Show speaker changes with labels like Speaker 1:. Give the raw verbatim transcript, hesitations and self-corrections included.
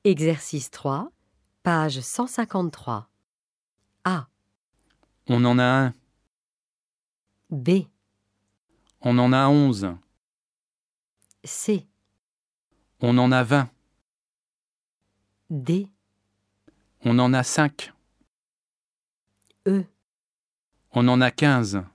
Speaker 1: Exercice trois, page cent cinquante-trois. A.
Speaker 2: On en a un.
Speaker 1: B.
Speaker 2: On en a onze.
Speaker 1: C.
Speaker 2: On en a vingt.
Speaker 1: D.
Speaker 2: On en a cinq.
Speaker 1: E.
Speaker 2: On en a quinze.